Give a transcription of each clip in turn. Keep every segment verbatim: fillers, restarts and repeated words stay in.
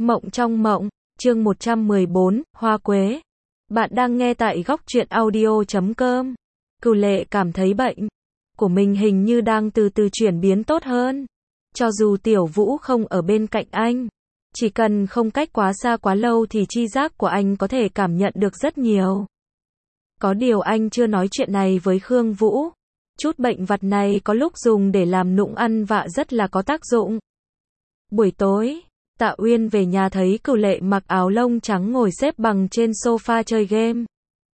Mộng trong mộng, chương một trăm mười bốn, Hoa Quế. Bạn đang nghe tại góc truyện audio chấm com. Cửu Lệ cảm thấy bệnh của mình hình như đang từ từ chuyển biến tốt hơn. Cho dù Tiểu Vũ không ở bên cạnh anh, chỉ cần không cách quá xa quá lâu thì tri giác của anh có thể cảm nhận được rất nhiều. Có điều anh chưa nói chuyện này với Khương Vũ. Chút bệnh vặt này có lúc dùng để làm nũng ăn vạ rất là có tác dụng. Buổi tối, Tạ Uyên về nhà thấy Cửu Lệ mặc áo lông trắng ngồi xếp bằng trên sofa chơi game.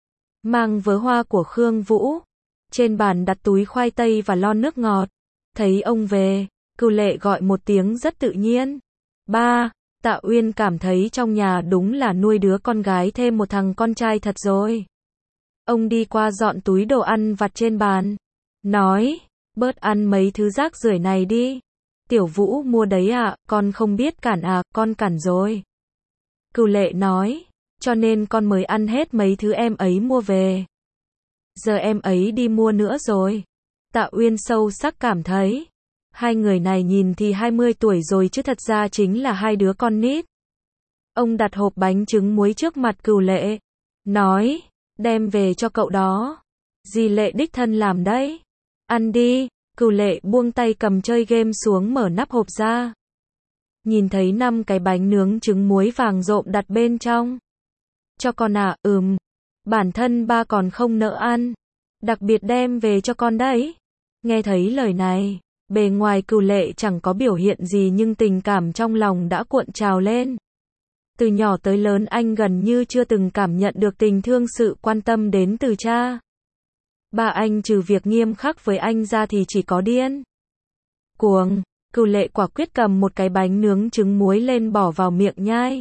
Mang vớ hoa của Khương Vũ. Trên bàn đặt túi khoai tây và lon nước ngọt. Thấy ông về, Cửu Lệ gọi một tiếng rất tự nhiên. Ba, Tạ Uyên cảm thấy trong nhà đúng là nuôi đứa con gái thêm một thằng con trai thật rồi. Ông đi qua dọn túi đồ ăn vặt trên bàn. Nói, bớt ăn mấy thứ rác rưởi này đi. Tiểu Vũ mua đấy à, con không biết cản à, con cản rồi. Cửu Lệ nói, cho nên con mới ăn hết mấy thứ em ấy mua về. Giờ em ấy đi mua nữa rồi. Tạ Uyên sâu sắc cảm thấy, hai người này nhìn thì hai mươi tuổi rồi chứ thật ra chính là hai đứa con nít. Ông đặt hộp bánh trứng muối trước mặt Cửu Lệ. Nói, đem về cho cậu đó. Dì Lệ đích thân làm đấy. Ăn đi. Cửu Lệ buông tay cầm chơi game xuống mở nắp hộp ra. Nhìn thấy năm cái bánh nướng trứng muối vàng rộm đặt bên trong. Cho con à, ừm. Bản thân ba còn không nỡ ăn. Đặc biệt đem về cho con đấy. Nghe thấy lời này, bề ngoài Cửu Lệ chẳng có biểu hiện gì nhưng tình cảm trong lòng đã cuộn trào lên. Từ nhỏ tới lớn anh gần như chưa từng cảm nhận được tình thương sự quan tâm đến từ cha. Ba anh trừ việc nghiêm khắc với anh ra thì chỉ có điên cuồng. Cửu Lệ quả quyết cầm một cái bánh nướng trứng muối lên bỏ vào miệng nhai.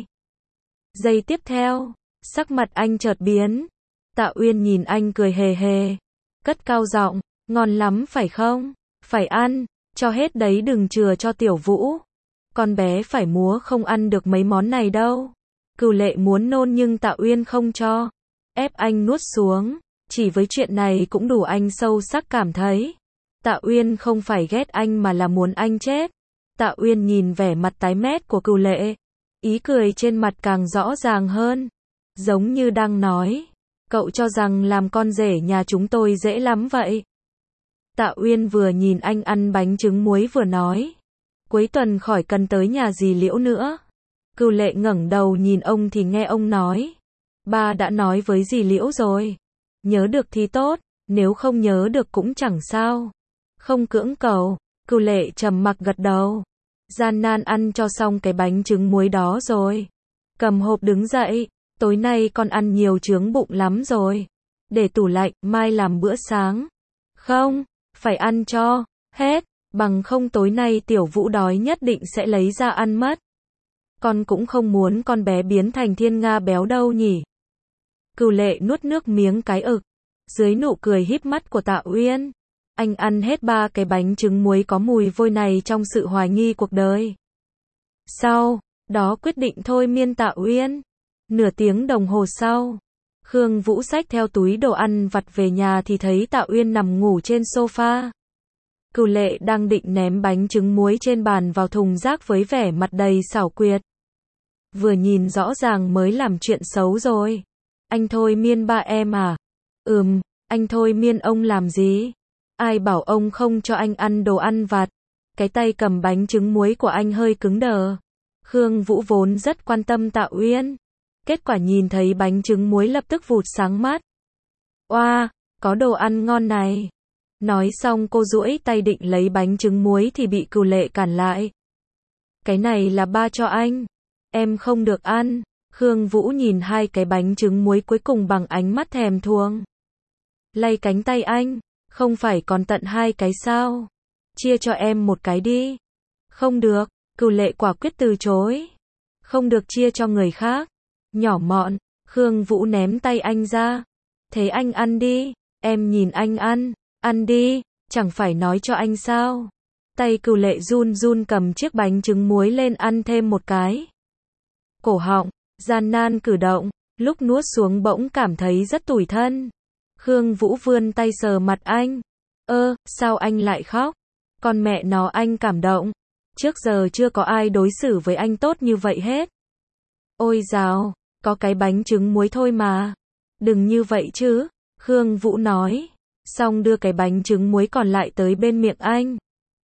Giây tiếp theo, sắc mặt anh chợt biến. Tạ Uyên nhìn anh cười hề hề, cất cao giọng, ngon lắm phải không? Phải ăn, cho hết đấy đừng chừa cho Tiểu Vũ. Con bé phải múa không ăn được mấy món này đâu. Cửu Lệ muốn nôn nhưng Tạ Uyên không cho, ép anh nuốt xuống. Chỉ với chuyện này cũng đủ anh sâu sắc cảm thấy. Tạ Uyên không phải ghét anh mà là muốn anh chết. Tạ Uyên nhìn vẻ mặt tái mét của Cửu Lệ. Ý cười trên mặt càng rõ ràng hơn. Giống như đang nói, cậu cho rằng làm con rể nhà chúng tôi dễ lắm vậy. Tạ Uyên vừa nhìn anh ăn bánh trứng muối vừa nói. Cuối tuần khỏi cần tới nhà dì Liễu nữa. Cửu Lệ ngẩng đầu nhìn ông thì nghe ông nói. Ba đã nói với dì Liễu rồi. Nhớ được thì tốt, nếu không nhớ được cũng chẳng sao. Không cưỡng cầu. Cửu Lệ trầm mặc gật đầu. Gian nan ăn cho xong cái bánh trứng muối đó rồi. Cầm hộp đứng dậy. Tối nay con ăn nhiều chướng bụng lắm rồi. Để tủ lạnh, mai làm bữa sáng. Không, phải ăn cho hết. Bằng không tối nay Tiểu Vũ đói nhất định sẽ lấy ra ăn mất. Con cũng không muốn con bé biến thành thiên nga béo đâu nhỉ. Cửu Lệ nuốt nước miếng cái ực. Dưới nụ cười híp mắt của Tạ Uyên, anh ăn hết ba cái bánh trứng muối có mùi vôi này trong sự hoài nghi cuộc đời. Sau đó quyết định thôi miên Tạ Uyên. Nửa tiếng đồng hồ sau, Khương Vũ xách theo túi đồ ăn vặt về nhà thì thấy Tạ Uyên nằm ngủ trên sofa. Cửu Lệ đang định ném bánh trứng muối trên bàn vào thùng rác với vẻ mặt đầy xảo quyệt. Vừa nhìn rõ ràng mới làm chuyện xấu rồi. Anh thôi miên ba em à? Ừm, anh thôi miên ông làm gì? Ai bảo ông không cho anh ăn đồ ăn vặt? Cái tay cầm bánh trứng muối của anh hơi cứng đờ. Khương Vũ vốn rất quan tâm Tạ Uyên. Kết quả nhìn thấy bánh trứng muối lập tức vụt sáng mắt. Oa, có đồ ăn ngon này. Nói xong cô duỗi tay định lấy bánh trứng muối thì bị Cửu Lệ cản lại. Cái này là ba cho anh. Em không được ăn. Khương Vũ nhìn hai cái bánh trứng muối cuối cùng bằng ánh mắt thèm thuồng. Lay cánh tay anh, không phải còn tận hai cái sao? Chia cho em một cái đi. Không được, Cửu Lệ quả quyết từ chối. Không được chia cho người khác. Nhỏ mọn, Khương Vũ ném tay anh ra. Thế anh ăn đi, em nhìn anh ăn, ăn đi, chẳng phải nói cho anh sao? Tay Cửu Lệ run run cầm chiếc bánh trứng muối lên ăn thêm một cái. Cổ họng gian nan cử động, lúc nuốt xuống bỗng cảm thấy rất tủi thân. Khương Vũ vươn tay sờ mặt anh. Ơ, sao anh lại khóc? Con mẹ nó anh cảm động. Trước giờ chưa có ai đối xử với anh tốt như vậy hết. Ôi dào, có cái bánh trứng muối thôi mà. Đừng như vậy chứ, Khương Vũ nói. Xong đưa cái bánh trứng muối còn lại tới bên miệng anh.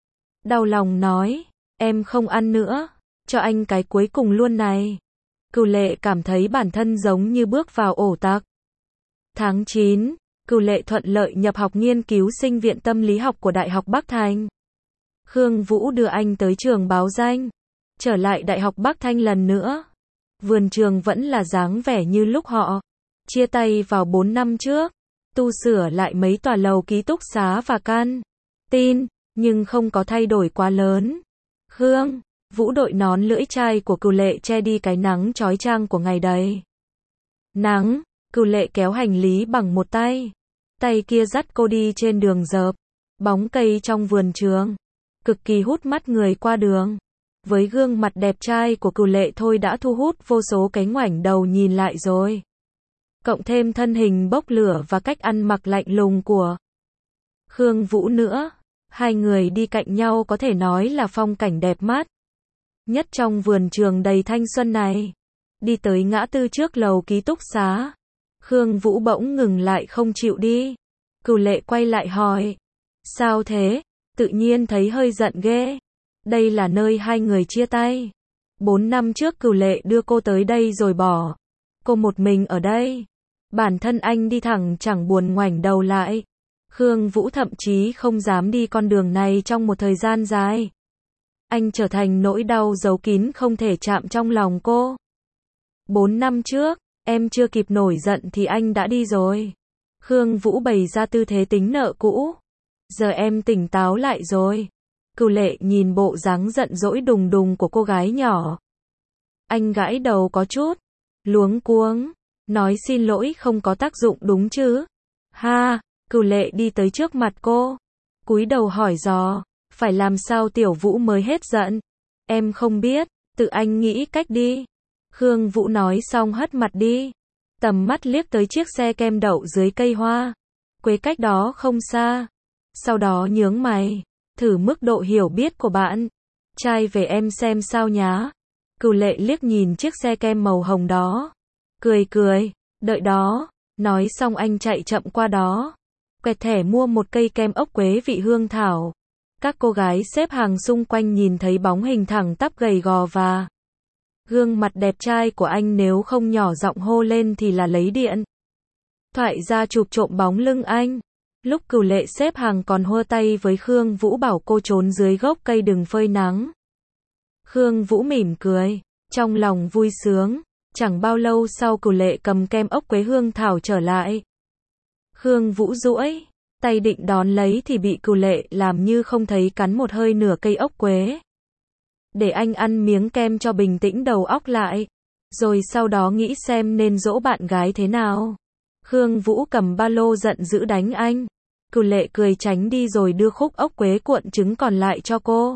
Đau lòng nói, em không ăn nữa, cho anh cái cuối cùng luôn này. Cửu Lệ cảm thấy bản thân giống như bước vào ổ tặc. Tháng chín, Cửu Lệ thuận lợi nhập học nghiên cứu sinh viện tâm lý học của Đại học Bắc Thành. Khương Vũ đưa anh tới trường báo danh. Trở lại Đại học Bắc Thanh lần nữa. Vườn trường vẫn là dáng vẻ như lúc họ chia tay vào bốn năm trước. Tu sửa lại mấy tòa lầu ký túc xá và căn tin, nhưng không có thay đổi quá lớn. Khương Vũ đội nón lưỡi chai của Cửu Lệ che đi cái nắng chói chang của ngày đầy nắng. Cửu Lệ kéo hành lý bằng một tay, tay kia dắt cô đi trên đường dợp, bóng cây trong vườn trường, cực kỳ hút mắt người qua đường. Với gương mặt đẹp trai của Cửu Lệ thôi đã thu hút vô số cái ngoảnh đầu nhìn lại rồi. Cộng thêm thân hình bốc lửa và cách ăn mặc lạnh lùng của Khương Vũ nữa, hai người đi cạnh nhau có thể nói là phong cảnh đẹp mắt nhất trong vườn trường đầy thanh xuân này. Đi tới ngã tư trước lầu ký túc xá, Khương Vũ bỗng ngừng lại không chịu đi. Cửu Lệ quay lại hỏi, sao thế? Tự nhiên thấy hơi giận ghê. Đây là nơi hai người chia tay. Bốn năm trước Cửu Lệ đưa cô tới đây rồi bỏ cô một mình ở đây. Bản thân anh đi thẳng chẳng buồn ngoảnh đầu lại. Khương Vũ thậm chí không dám đi con đường này trong một thời gian dài. Anh trở thành nỗi đau giấu kín không thể chạm trong lòng cô. Bốn năm trước, em chưa kịp nổi giận thì anh đã đi rồi. Khương Vũ bày ra tư thế tính nợ cũ. Giờ em tỉnh táo lại rồi. Cửu Lệ nhìn bộ dáng giận dỗi đùng đùng của cô gái nhỏ. Anh gãi đầu có chút luống cuống, nói xin lỗi không có tác dụng đúng chứ? Ha, Cửu Lệ đi tới trước mặt cô, cúi đầu hỏi dò, phải làm sao Tiểu Vũ mới hết giận? Em không biết, tự anh nghĩ cách đi. Khương Vũ nói xong hất mặt đi, tầm mắt liếc tới chiếc xe kem đậu dưới cây hoa quế cách đó không xa. Sau đó nhướng mày, thử mức độ hiểu biết của bạn trai về em xem sao nhá. Cửu Lệ liếc nhìn chiếc xe kem màu hồng đó, cười cười, đợi đó. Nói xong anh chạy chậm qua đó, quẹt thẻ mua một cây kem ốc quế vị hương thảo. Các cô gái xếp hàng xung quanh nhìn thấy bóng hình thẳng tắp gầy gò và gương mặt đẹp trai của anh, nếu không nhỏ giọng hô lên thì là lấy điện thoại ra chụp trộm bóng lưng anh. Lúc Cửu Lệ xếp hàng còn hô tay với Khương Vũ bảo cô trốn dưới gốc cây đừng phơi nắng. Khương Vũ mỉm cười, trong lòng vui sướng. Chẳng bao lâu sau Cửu Lệ cầm kem ốc quế hương thảo trở lại. Khương Vũ duỗi tay định đón lấy thì bị Cửu Lệ làm như không thấy cắn một hơi nửa cây ốc quế. Để anh ăn miếng kem cho bình tĩnh đầu óc lại, rồi sau đó nghĩ xem nên dỗ bạn gái thế nào. Khương Vũ cầm ba lô giận dữ đánh anh. Cửu Lệ cười tránh đi rồi đưa khúc ốc quế cuộn trứng còn lại cho cô.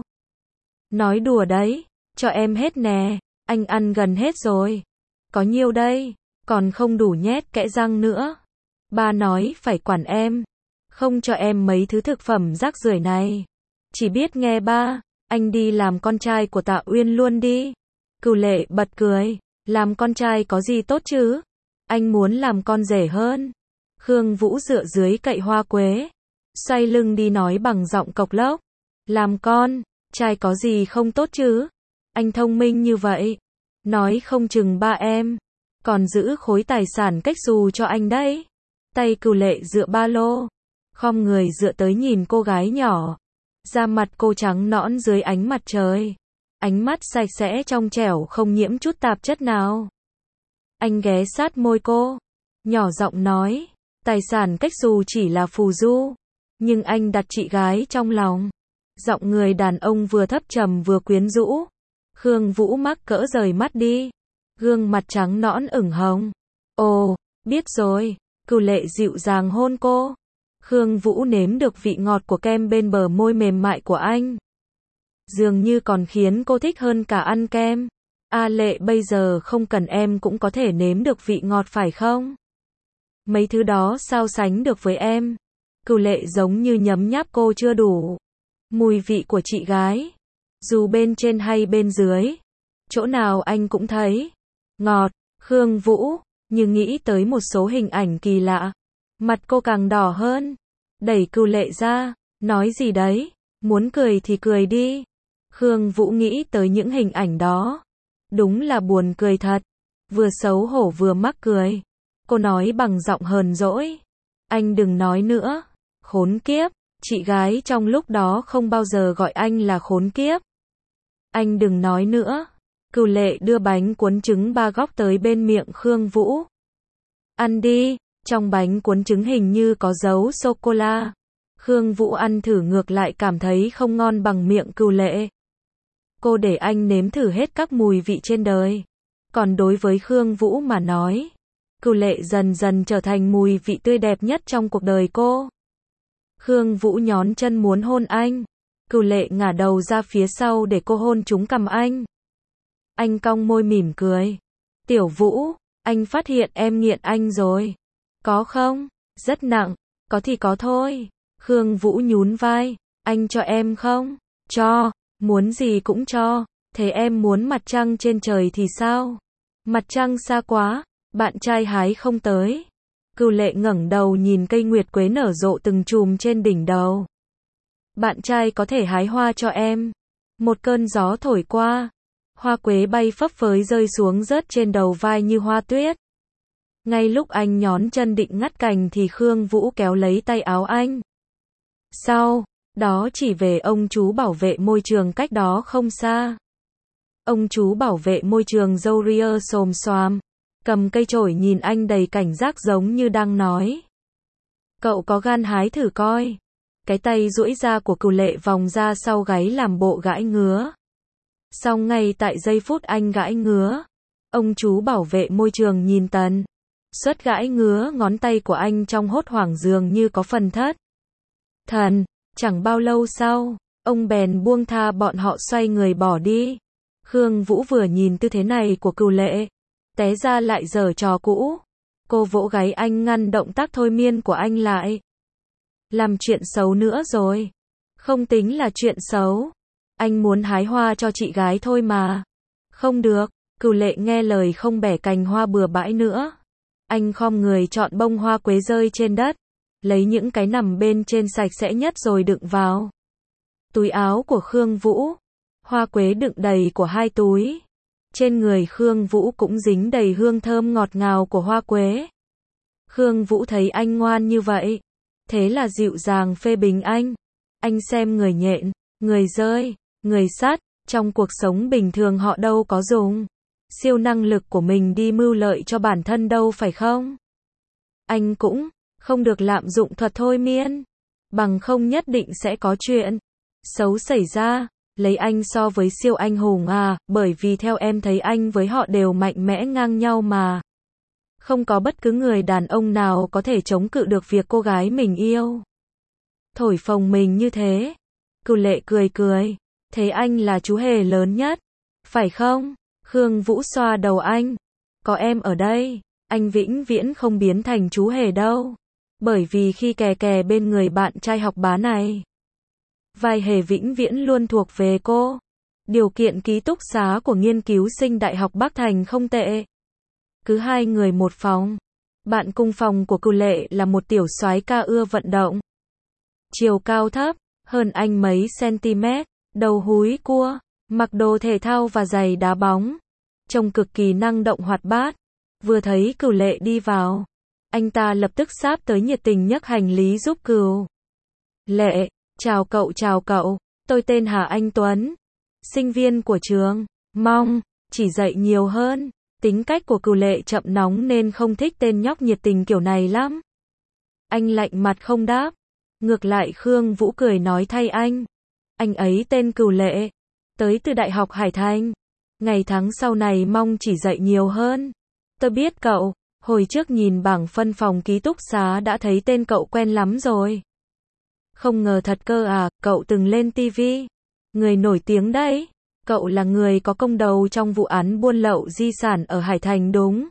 Nói đùa đấy, cho em hết nè, anh ăn gần hết rồi. Có nhiêu đây, còn không đủ nhét kẽ răng nữa. Ba nói phải quản em, không cho em mấy thứ thực phẩm rác rưởi này. Chỉ biết nghe ba, anh đi làm con trai của Tạ Uyên luôn đi. Cửu Lệ bật cười, làm con trai có gì tốt chứ? Anh muốn làm con rể hơn. Khương Vũ dựa dưới cậy hoa quế, xoay lưng đi nói bằng giọng cộc lốc. Làm con trai có gì không tốt chứ? Anh thông minh như vậy, nói không chừng ba em còn giữ khối tài sản cách xù cho anh đấy. Tay Cửu Lệ dựa ba lô, khom người dựa tới nhìn cô gái nhỏ. Da mặt cô trắng nõn dưới ánh mặt trời, ánh mắt sạch sẽ trong trẻo không nhiễm chút tạp chất nào. Anh ghé sát môi cô, nhỏ giọng nói, tài sản cách xù chỉ là phù du, nhưng anh đặt chị gái trong lòng. Giọng người đàn ông vừa thấp trầm vừa quyến rũ. Khương Vũ mắc cỡ rời mắt đi, gương mặt trắng nõn ửng hồng. Ồ, biết rồi. Cửu Lệ dịu dàng hôn cô. Khương Vũ nếm được vị ngọt của kem bên bờ môi mềm mại của anh, dường như còn khiến cô thích hơn cả ăn kem. A Lệ, bây giờ không cần em cũng có thể nếm được vị ngọt phải không? Mấy thứ đó sao sánh được với em? Cửu Lệ giống như nhấm nháp cô chưa đủ mùi vị của chị gái, dù bên trên hay bên dưới, chỗ nào anh cũng thấy. Ngọt, Khương Vũ, như nghĩ tới một số hình ảnh kỳ lạ. Mặt cô càng đỏ hơn. Đẩy Cửu Lệ ra, nói gì đấy, muốn cười thì cười đi. Khương Vũ nghĩ tới những hình ảnh đó. Đúng là buồn cười thật. Vừa xấu hổ vừa mắc cười. Cô nói bằng giọng hờn dỗi. Anh đừng nói nữa. Khốn kiếp. Chị gái trong lúc đó không bao giờ gọi anh là khốn kiếp. Anh đừng nói nữa. Cửu Lệ đưa bánh cuốn trứng ba góc tới bên miệng Khương Vũ. Ăn đi. Trong bánh cuốn trứng hình như có dấu sô-cô-la. Khương Vũ ăn thử ngược lại cảm thấy không ngon bằng miệng Cửu Lệ. Cô để anh nếm thử hết các mùi vị trên đời. Còn đối với Khương Vũ mà nói, Cửu Lệ dần dần trở thành mùi vị tươi đẹp nhất trong cuộc đời cô. Khương Vũ nhón chân muốn hôn anh. Cửu Lệ ngả đầu ra phía sau để cô hôn trúng cằm anh. Anh cong môi mỉm cười. Tiểu Vũ, anh phát hiện em nghiện anh rồi. Có không? Rất nặng. Có thì có thôi. Khương Vũ nhún vai. Anh cho em không? Cho. Muốn gì cũng cho. Thế em muốn mặt trăng trên trời thì sao? Mặt trăng xa quá. Bạn trai hái không tới. Cửu Lệ ngẩng đầu nhìn cây nguyệt quế nở rộ từng chùm trên đỉnh đầu. Bạn trai có thể hái hoa cho em. Một cơn gió thổi qua. Hoa quế bay phấp phới rơi xuống rớt trên đầu vai như hoa tuyết. Ngay lúc anh nhón chân định ngắt cành thì Khương Vũ kéo lấy tay áo anh. Sau đó chỉ về ông chú bảo vệ môi trường cách đó không xa. Ông chú bảo vệ môi trường râu ria xồm xoàm, cầm cây chổi nhìn anh đầy cảnh giác giống như đang nói. Cậu có gan hái thử coi. Cái tay duỗi ra của Cửu Lệ vòng ra sau gáy làm bộ gãi ngứa. Xong ngay tại giây phút anh gãi ngứa, ông chú bảo vệ môi trường nhìn tần suất gãi ngứa ngón tay của anh trong hốt hoảng dường như có phần thất thần. Chẳng bao lâu sau, ông bèn buông tha bọn họ xoay người bỏ đi. Khương Vũ vừa nhìn tư thế này của Cửu Lệ, té ra lại giở trò cũ. Cô vỗ gáy anh ngăn động tác thôi miên của anh lại. Làm chuyện xấu nữa rồi. Không tính là chuyện xấu. Anh muốn hái hoa cho chị gái thôi mà. Không được. Cửu Lệ nghe lời không bẻ cành hoa bừa bãi nữa. Anh khom người chọn bông hoa quế rơi trên đất, lấy những cái nằm bên trên sạch sẽ nhất rồi đựng vào túi áo của Khương Vũ. Hoa quế đựng đầy của hai túi. Trên người Khương Vũ cũng dính đầy hương thơm ngọt ngào của hoa quế. Khương Vũ thấy anh ngoan như vậy, thế là dịu dàng phê bình anh. Anh xem người nhện, người dơi, người sắt, trong cuộc sống bình thường họ đâu có dùng siêu năng lực của mình đi mưu lợi cho bản thân đâu phải không? Anh cũng không được lạm dụng thuật thôi miên, bằng không nhất định sẽ có chuyện xấu xảy ra. Lấy anh so với siêu anh hùng à, bởi vì theo em thấy anh với họ đều mạnh mẽ ngang nhau mà. Không có bất cứ người đàn ông nào có thể chống cự được việc cô gái mình yêu thổi phồng mình như thế. Cửu Lệ cười cười. Thế anh là chú hề lớn nhất, phải không? Khương Vũ xoa đầu anh. Có em ở đây, anh vĩnh viễn không biến thành chú hề đâu. Bởi vì khi kè kè bên người bạn trai học bá này, vai hề vĩnh viễn luôn thuộc về cô. Điều kiện ký túc xá của nghiên cứu sinh Đại học Bắc Thành không tệ. Cứ hai người một phòng. Bạn cùng phòng của Cửu Lệ là một tiểu soái ca ưa vận động. Chiều cao thấp, hơn anh mấy cm, đầu húi cua, mặc đồ thể thao và giày đá bóng. Trông cực kỳ năng động hoạt bát. Vừa thấy Cửu Lệ đi vào, anh ta lập tức sáp tới nhiệt tình nhấc hành lý giúp Cửu Lệ. Chào cậu, chào cậu, tôi tên Hà Anh Tuấn, sinh viên của trường, mong chỉ dạy nhiều hơn. Tính cách của Cửu Lệ chậm nóng nên không thích tên nhóc nhiệt tình kiểu này lắm. Anh lạnh mặt không đáp. Ngược lại Khương Vũ cười nói thay anh. Anh ấy tên Cửu Lệ, tới từ Đại học Hải Thành. Ngày tháng sau này mong chỉ dạy nhiều hơn. Tôi biết cậu, hồi trước nhìn bảng phân phòng ký túc xá đã thấy tên cậu quen lắm rồi. Không ngờ thật cơ à, cậu từng lên ti vi. Người nổi tiếng đấy. Cậu là người có công đầu trong vụ án buôn lậu di sản ở Hải Thành đúng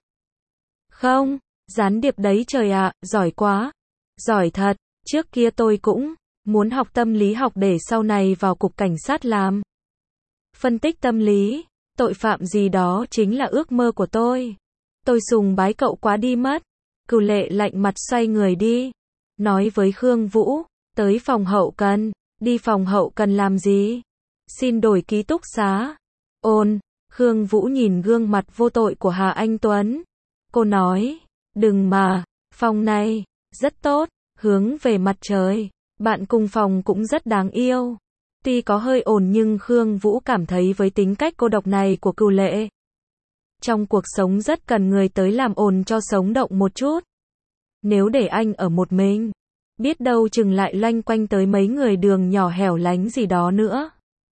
không? Gián điệp đấy trời ạ, giỏi quá. Giỏi thật, trước kia tôi cũng muốn học tâm lý học để sau này vào cục cảnh sát làm phân tích tâm lý. Tội phạm gì đó chính là ước mơ của tôi. Tôi sùng bái cậu quá đi mất. Cửu Lệ lạnh mặt xoay người đi. Nói với Khương Vũ, tới phòng hậu cần. Đi phòng hậu cần làm gì? Xin đổi ký túc xá. Ôn, Khương Vũ nhìn gương mặt vô tội của Hà Anh Tuấn. Cô nói, đừng mà, phòng này, rất tốt, hướng về mặt trời. Bạn cùng phòng cũng rất đáng yêu. Tuy có hơi ồn nhưng Khương Vũ cảm thấy với tính cách cô độc này của Cửu Lệ, trong cuộc sống rất cần người tới làm ồn cho sống động một chút. Nếu để anh ở một mình, biết đâu chừng lại loanh quanh tới mấy người đường nhỏ hẻo lánh gì đó nữa.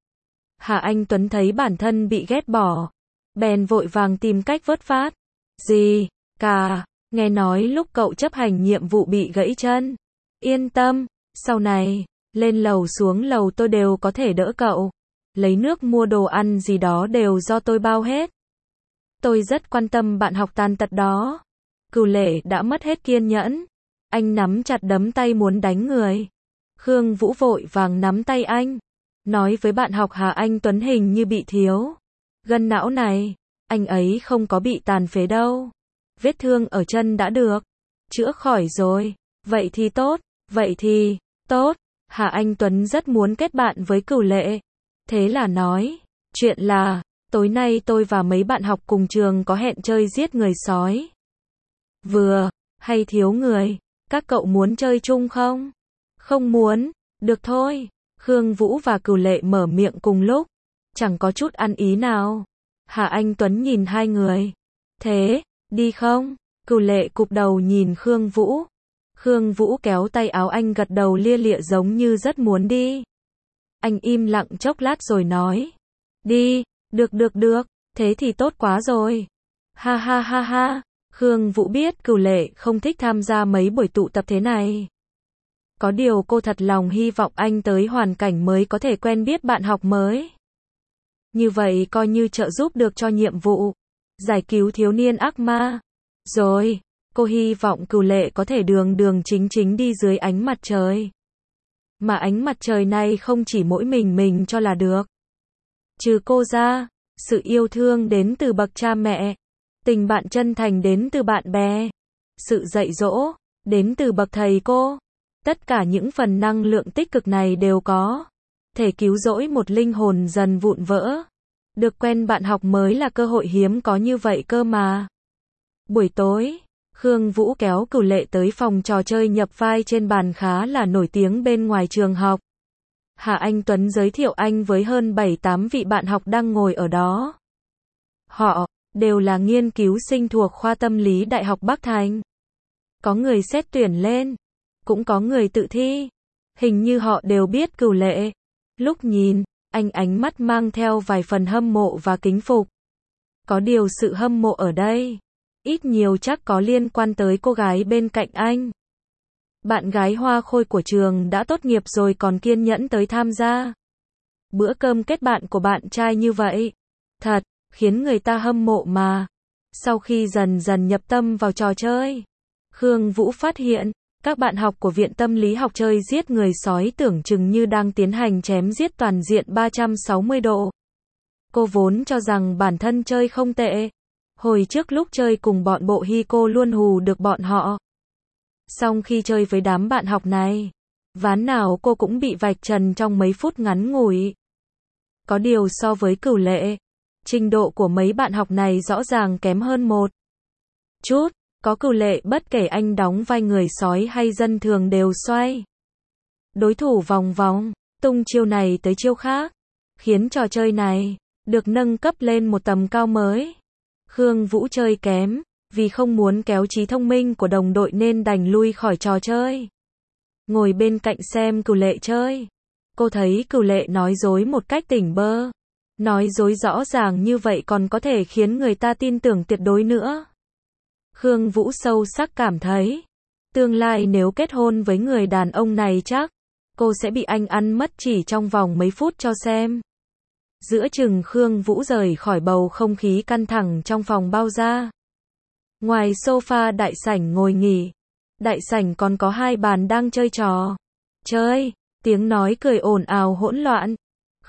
Hà Anh Tuấn thấy bản thân bị ghét bỏ, bèn vội vàng tìm cách vớt phát. Gì, cả, nghe nói lúc cậu chấp hành nhiệm vụ bị gãy chân. Yên tâm, sau này, lên lầu xuống lầu tôi đều có thể đỡ cậu. Lấy nước mua đồ ăn gì đó đều do tôi bao hết. Tôi rất quan tâm bạn học tàn tật đó. Cửu Lệ đã mất hết kiên nhẫn. Anh nắm chặt đấm tay muốn đánh người. Khương Vũ vội vàng nắm tay anh. Nói với bạn học Hà Anh Tuấn hình như bị thiếu gân não này. Anh ấy không có bị tàn phế đâu. Vết thương ở chân đã được chữa khỏi rồi. Vậy thì tốt, vậy thì tốt. Hà Anh Tuấn rất muốn kết bạn với Cửu Lệ. Thế là nói, chuyện là, tối nay tôi và mấy bạn học cùng trường có hẹn chơi giết người sói. Vừa, hay thiếu người, các cậu muốn chơi chung không? Không muốn, được thôi. Khương Vũ và Cửu Lệ mở miệng cùng lúc, chẳng có chút ăn ý nào. Hà Anh Tuấn nhìn hai người. Thế, đi không? Cửu Lệ cụp đầu nhìn Khương Vũ. Khương Vũ kéo tay áo anh gật đầu lia lịa giống như rất muốn đi. Anh im lặng chốc lát rồi nói. Đi, được được được, thế thì tốt quá rồi. Ha ha ha ha, Khương Vũ biết Cửu Lệ không thích tham gia mấy buổi tụ tập thế này. Có điều cô thật lòng hy vọng anh tới hoàn cảnh mới có thể quen biết bạn học mới. Như vậy coi như trợ giúp được cho nhiệm vụ giải cứu thiếu niên ác ma. Rồi, cô hy vọng Cửu Lệ có thể đường đường chính chính đi dưới ánh mặt trời. Mà ánh mặt trời này không chỉ mỗi mình mình cho là được. Trừ cô ra, sự yêu thương đến từ bậc cha mẹ, tình bạn chân thành đến từ bạn bè, sự dạy dỗ đến từ bậc thầy cô. Tất cả những phần năng lượng tích cực này đều có thể cứu rỗi một linh hồn dần vụn vỡ. Được quen bạn học mới là cơ hội hiếm có như vậy cơ mà. Buổi tối, Khương Vũ kéo Cửu Lệ tới phòng trò chơi nhập vai trên bàn khá là nổi tiếng bên ngoài trường học. Hà Anh Tuấn giới thiệu anh với hơn bảy tám vị bạn học đang ngồi ở đó. Họ đều là nghiên cứu sinh thuộc khoa tâm lý Đại học Bắc Thành. Có người xét tuyển lên, cũng có người tự thi. Hình như họ đều biết Cửu Lệ. Lúc nhìn, anh ánh mắt mang theo vài phần hâm mộ và kính phục. Có điều sự hâm mộ ở đây, ít nhiều chắc có liên quan tới cô gái bên cạnh anh. Bạn gái hoa khôi của trường đã tốt nghiệp rồi còn kiên nhẫn tới tham gia bữa cơm kết bạn của bạn trai như vậy. Thật, khiến người ta hâm mộ mà. Sau khi dần dần nhập tâm vào trò chơi, Khương Vũ phát hiện, các bạn học của Viện Tâm lý học chơi giết người sói tưởng chừng như đang tiến hành chém giết toàn diện ba trăm sáu mươi độ. Cô vốn cho rằng bản thân chơi không tệ. Hồi trước lúc chơi cùng bọn bộ hy cô luôn hù được bọn họ. Song khi chơi với đám bạn học này, ván nào cô cũng bị vạch trần trong mấy phút ngắn ngủi. Có điều so với Cửu Lệ, trình độ của mấy bạn học này rõ ràng kém hơn một chút. Có Cửu Lệ bất kể anh đóng vai người sói hay dân thường đều xoay đối thủ vòng vòng, tung chiêu này tới chiêu khác, khiến trò chơi này được nâng cấp lên một tầm cao mới. Khương Vũ chơi kém, vì không muốn kéo trí thông minh của đồng đội nên đành lui khỏi trò chơi. Ngồi bên cạnh xem Cửu Lệ chơi, cô thấy Cửu Lệ nói dối một cách tỉnh bơ. Nói dối rõ ràng như vậy còn có thể khiến người ta tin tưởng tuyệt đối nữa. Khương Vũ sâu sắc cảm thấy, tương lai nếu kết hôn với người đàn ông này chắc, cô sẽ bị anh ăn mất chỉ trong vòng mấy phút cho xem. Giữa chừng Khương Vũ rời khỏi bầu không khí căng thẳng trong phòng bao ra. Ngoài sofa đại sảnh ngồi nghỉ, đại sảnh còn có hai bàn đang chơi trò. Chơi, tiếng nói cười ồn ào hỗn loạn.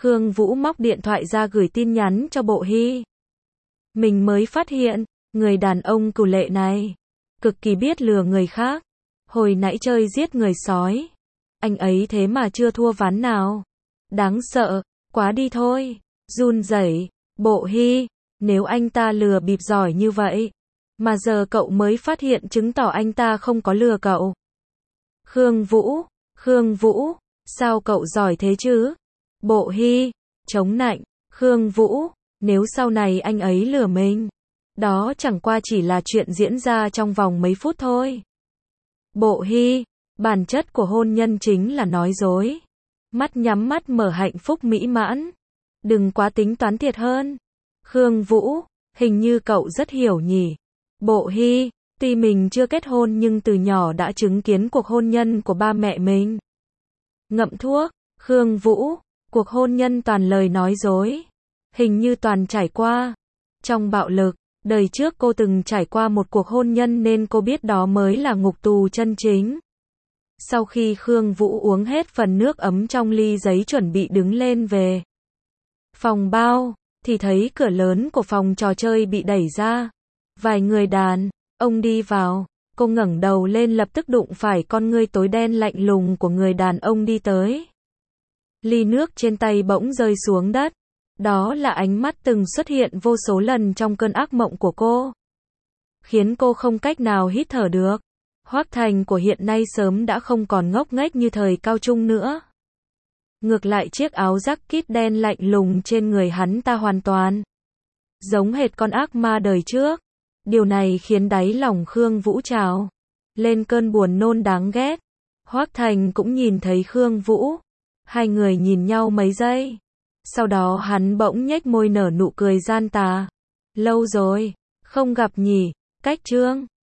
Khương Vũ móc điện thoại ra gửi tin nhắn cho Bộ Hy. Mình mới phát hiện, người đàn ông Cửu Lệ này, cực kỳ biết lừa người khác. Hồi nãy chơi giết người sói, anh ấy thế mà chưa thua ván nào. Đáng sợ, quá đi thôi. Run rẩy, Bộ Hy, nếu anh ta lừa bịp giỏi như vậy, mà giờ cậu mới phát hiện chứng tỏ anh ta không có lừa cậu. Khương Vũ, Khương Vũ, sao cậu giỏi thế chứ? Bộ Hy, chống nạnh, Khương Vũ, nếu sau này anh ấy lừa mình, đó chẳng qua chỉ là chuyện diễn ra trong vòng mấy phút thôi. Bộ Hy, bản chất của hôn nhân chính là nói dối. Mắt nhắm mắt mở hạnh phúc mỹ mãn. Đừng quá tính toán thiệt hơn. Khương Vũ, hình như cậu rất hiểu nhỉ. Bộ Hy, tuy mình chưa kết hôn nhưng từ nhỏ đã chứng kiến cuộc hôn nhân của ba mẹ mình. Ngậm thuốc, Khương Vũ, cuộc hôn nhân toàn lời nói dối. Hình như toàn trải qua trong bạo lực. Đời trước cô từng trải qua một cuộc hôn nhân nên cô biết đó mới là ngục tù chân chính. Sau khi Khương Vũ uống hết phần nước ấm trong ly giấy chuẩn bị đứng lên về phòng bao, thì thấy cửa lớn của phòng trò chơi bị đẩy ra. Vài người đàn ông đi vào, cô ngẩng đầu lên lập tức đụng phải con ngươi tối đen lạnh lùng của người đàn ông đi tới. Ly nước trên tay bỗng rơi xuống đất. Đó là ánh mắt từng xuất hiện vô số lần trong cơn ác mộng của cô, khiến cô không cách nào hít thở được. Hoắc Thành của hiện nay sớm đã không còn ngốc nghếch như thời cao trung nữa. Ngược lại chiếc áo jacket đen lạnh lùng trên người hắn ta hoàn toàn giống hệt con ác ma đời trước. Điều này khiến đáy lòng Khương Vũ trào lên cơn buồn nôn đáng ghét. Hoắc Thành cũng nhìn thấy Khương Vũ. Hai người nhìn nhau mấy giây. Sau đó hắn bỗng nhếch môi nở nụ cười gian tà. Lâu rồi, không gặp nhỉ, cách Trương.